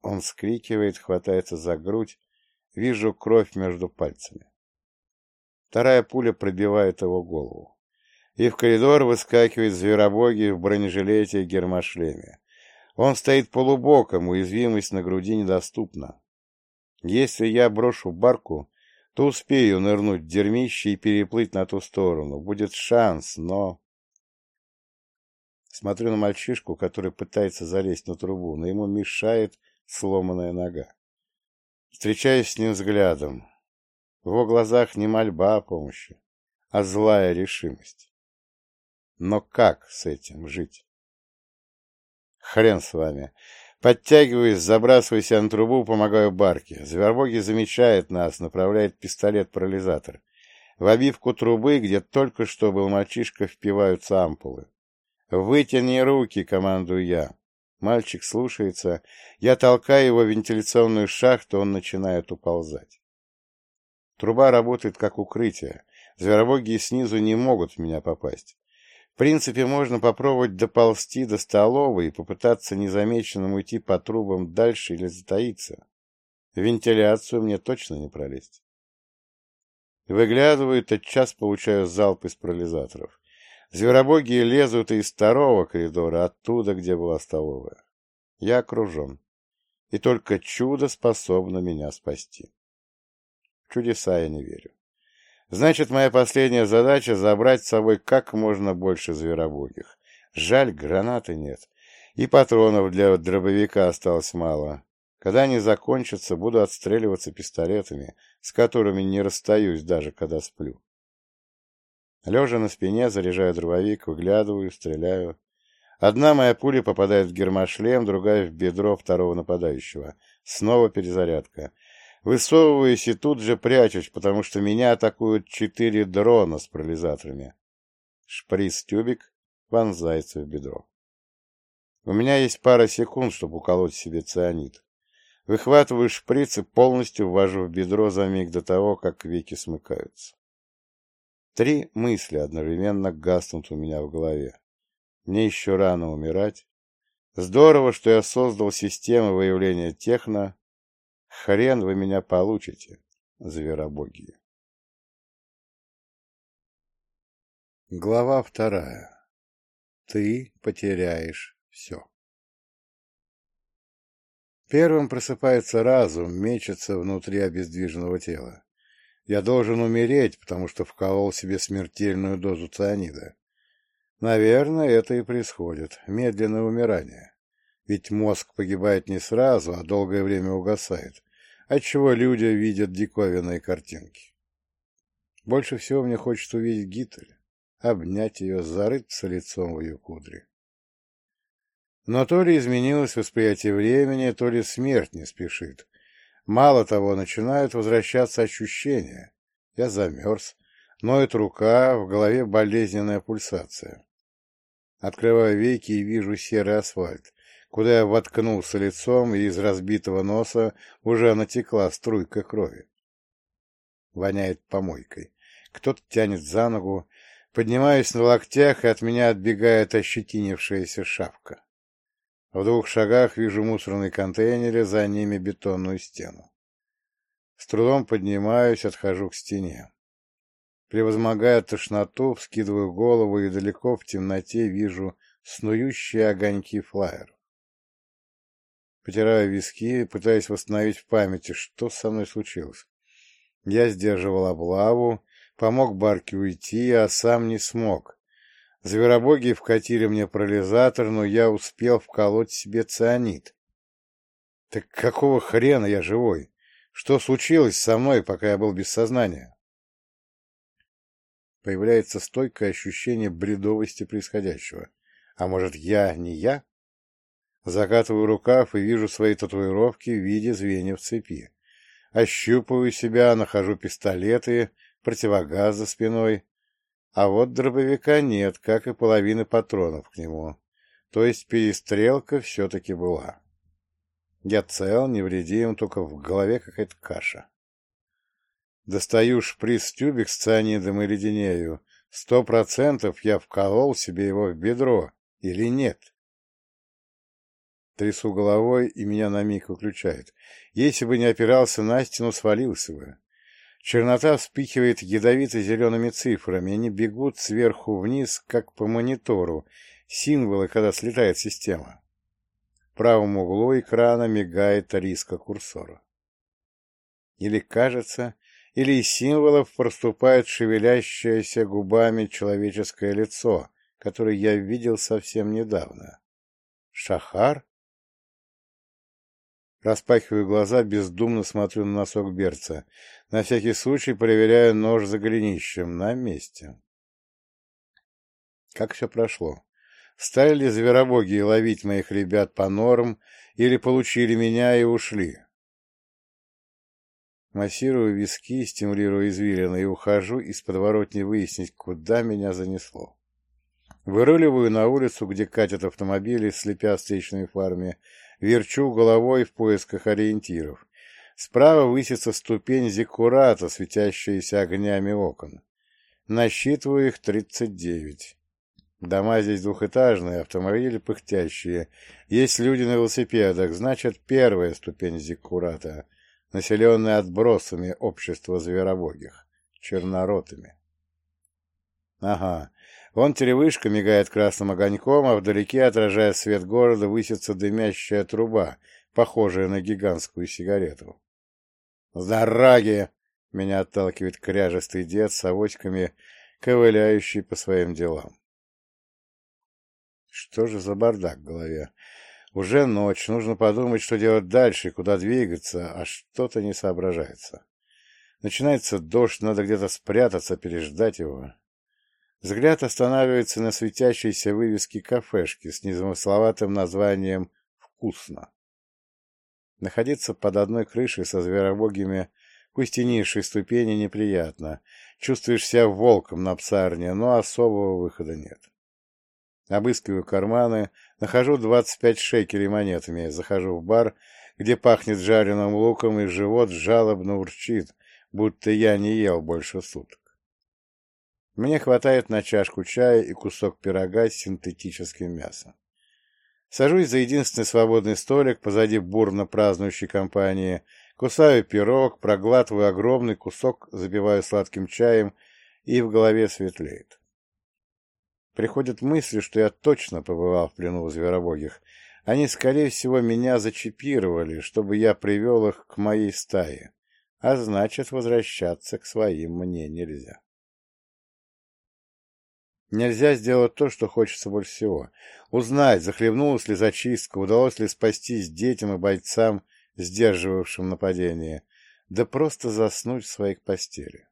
Он вскрикивает, хватается за грудь. Вижу кровь между пальцами. Вторая пуля пробивает его голову. И в коридор выскакивает зверобоги в бронежилете и гермошлеме. Он стоит полубоком, уязвимость на груди недоступна. Если я брошу барку, то успею нырнуть в дерьмище и переплыть на ту сторону. Будет шанс, но... Смотрю на мальчишку, который пытается залезть на трубу, но ему мешает сломанная нога. Встречаюсь с ним взглядом. В его глазах не мольба о помощи, а злая решимость. Но как с этим жить? Хрен с вами. Подтягиваюсь, забрасываюсь на трубу, помогаю Барке. Зверобоги замечает нас, направляет пистолет-парализатор. В обивку трубы, где только что был мальчишка, впиваются ампулы. «Вытяни руки!» — командую я. Мальчик слушается. Я толкаю его в вентиляционную шахту, он начинает уползать. Труба работает как укрытие. Зверобоги снизу не могут в меня попасть. В принципе, можно попробовать доползти до столовой и попытаться незамеченным уйти по трубам дальше или затаиться. В вентиляцию мне точно не пролезть. Выглядываю, тотчас получаю залп из парализаторов. Зверобоги лезут из второго коридора, оттуда, где была столовая. Я окружен. И только чудо способно меня спасти. В чудеса я не верю. Значит, моя последняя задача — забрать с собой как можно больше зверобогих. Жаль, гранаты нет. И патронов для дробовика осталось мало. Когда они закончатся, буду отстреливаться пистолетами, с которыми не расстаюсь, даже когда сплю. Лежа на спине, заряжаю дробовик, выглядываю, стреляю. Одна моя пуля попадает в гермошлем, другая в бедро второго нападающего. Снова перезарядка. Высовываюсь и тут же прячусь, потому что меня атакуют 4 дрона с парализаторами. Шприц-тюбик вонзается в бедро. У меня есть пара секунд, чтобы уколоть себе цианид. Выхватываю шприц и полностью ввожу в бедро за миг до того, как веки смыкаются. 3 мысли одновременно гаснут у меня в голове. Мне еще рано умирать. Здорово, что я создал систему выявления техно. Хрен вы меня получите, зверобоги. Глава 2. Ты потеряешь все. Первым просыпается разум, мечется внутри обездвиженного тела. Я должен умереть, потому что вколол себе смертельную дозу цианида. Наверное, это и происходит. Медленное умирание. Ведь мозг погибает не сразу, а долгое время угасает, отчего люди видят диковинные картинки. Больше всего мне хочется увидеть Гитель, обнять ее, зарыться лицом в ее кудри. Но то ли изменилось восприятие времени, то ли смерть не спешит. Мало того, начинают возвращаться ощущения. Я замерз, ноет рука, в голове болезненная пульсация. Открываю веки и вижу серый асфальт, куда я воткнулся лицом, и из разбитого носа уже натекла струйка крови. Воняет помойкой. Кто-то тянет за ногу. Поднимаюсь на локтях, и от меня отбегает ощетинившаяся шапка. В 2 шагах вижу мусорные контейнеры, за ними бетонную стену. С трудом поднимаюсь, отхожу к стене. Превозмогая тошноту, вскидываю голову и далеко в темноте вижу снующие огоньки флаеров. Потираю виски, пытаясь восстановить в памяти, что со мной случилось. Я сдерживал облаву, помог Барке уйти, а сам не смог. Зверобоги вкатили мне парализатор, но я успел вколоть себе цианид. Так какого хрена я живой? Что случилось со мной, пока я был без сознания? Появляется стойкое ощущение бредовости происходящего. А может, я не я? Закатываю рукав и вижу свои татуировки в виде звеньев цепи. Ощупываю себя, нахожу пистолеты, противогаз за спиной. А вот дробовика нет, как и половины патронов к нему. То есть перестрелка все-таки была. Я цел, невредим, только в голове какая-то каша. Достаю шприц-тюбик с цианидом и леденею. 100% я вколол себе его в бедро. Или нет? Трясу головой, и меня на миг выключает. Если бы не опирался на стену, свалился бы. Чернота вспихивает ядовито-зелеными цифрами, они бегут сверху вниз, как по монитору, символы, когда слетает система. В правом углу экрана мигает риска курсора. Или кажется, или из символов проступает шевелящееся губами человеческое лицо, которое я видел совсем недавно. Шахар? Распахиваю глаза, бездумно смотрю на носок берца. На всякий случай проверяю нож за голенищем. На месте. Как все прошло? Стали ли зверобоги ловить моих ребят по норам, или получили меня и ушли? Массирую виски, стимулирую извилины и ухожу из подворотни выяснить, куда меня занесло. Выруливаю на улицу, где катят автомобили, слепя встречными фарами, верчу головой в поисках ориентиров. Справа высится ступень зиккурата, светящаяся огнями окон. Насчитываю их 39. Дома здесь двухэтажные, автомобили пыхтящие. Есть люди на велосипедах, значит, первая ступень зиккурата, населенная отбросами общества зверобогих, черноротами. Ага. Вон телевышка мигает красным огоньком, а вдалеке, отражая свет города, высится дымящая труба, похожая на гигантскую сигарету. «Зараги!» — меня отталкивает кряжестый дед с авоськами, ковыляющий по своим делам. Что же за бардак в голове? Уже ночь, нужно подумать, что делать дальше, куда двигаться, а что-то не соображается. Начинается дождь, надо где-то спрятаться, переждать его. Взгляд останавливается на светящейся вывеске кафешки с незамысловатым названием «Вкусно». Находиться под одной крышей со зверобогими, пусть и низшей ступени, неприятно. Чувствуешь себя волком на псарне, но особого выхода нет. Обыскиваю карманы, нахожу 25 шекелей монетами, захожу в бар, где пахнет жареным луком, и живот жалобно урчит, будто я не ел больше суток. Мне хватает на чашку чая и кусок пирога с синтетическим мясом. Сажусь за единственный свободный столик позади бурно празднующей компании, кусаю пирог, проглатываю огромный кусок, запиваю сладким чаем, и в голове светлеет. Приходят мысли, что я точно побывал в плену у зверобогих. Они, скорее всего, меня зачипировали, чтобы я привел их к моей стае, а значит, возвращаться к своим мне нельзя. Нельзя сделать то, что хочется больше всего. Узнать, захлебнулась ли зачистка, удалось ли спастись детям и бойцам, сдерживавшим нападение, да просто заснуть в своих постелях.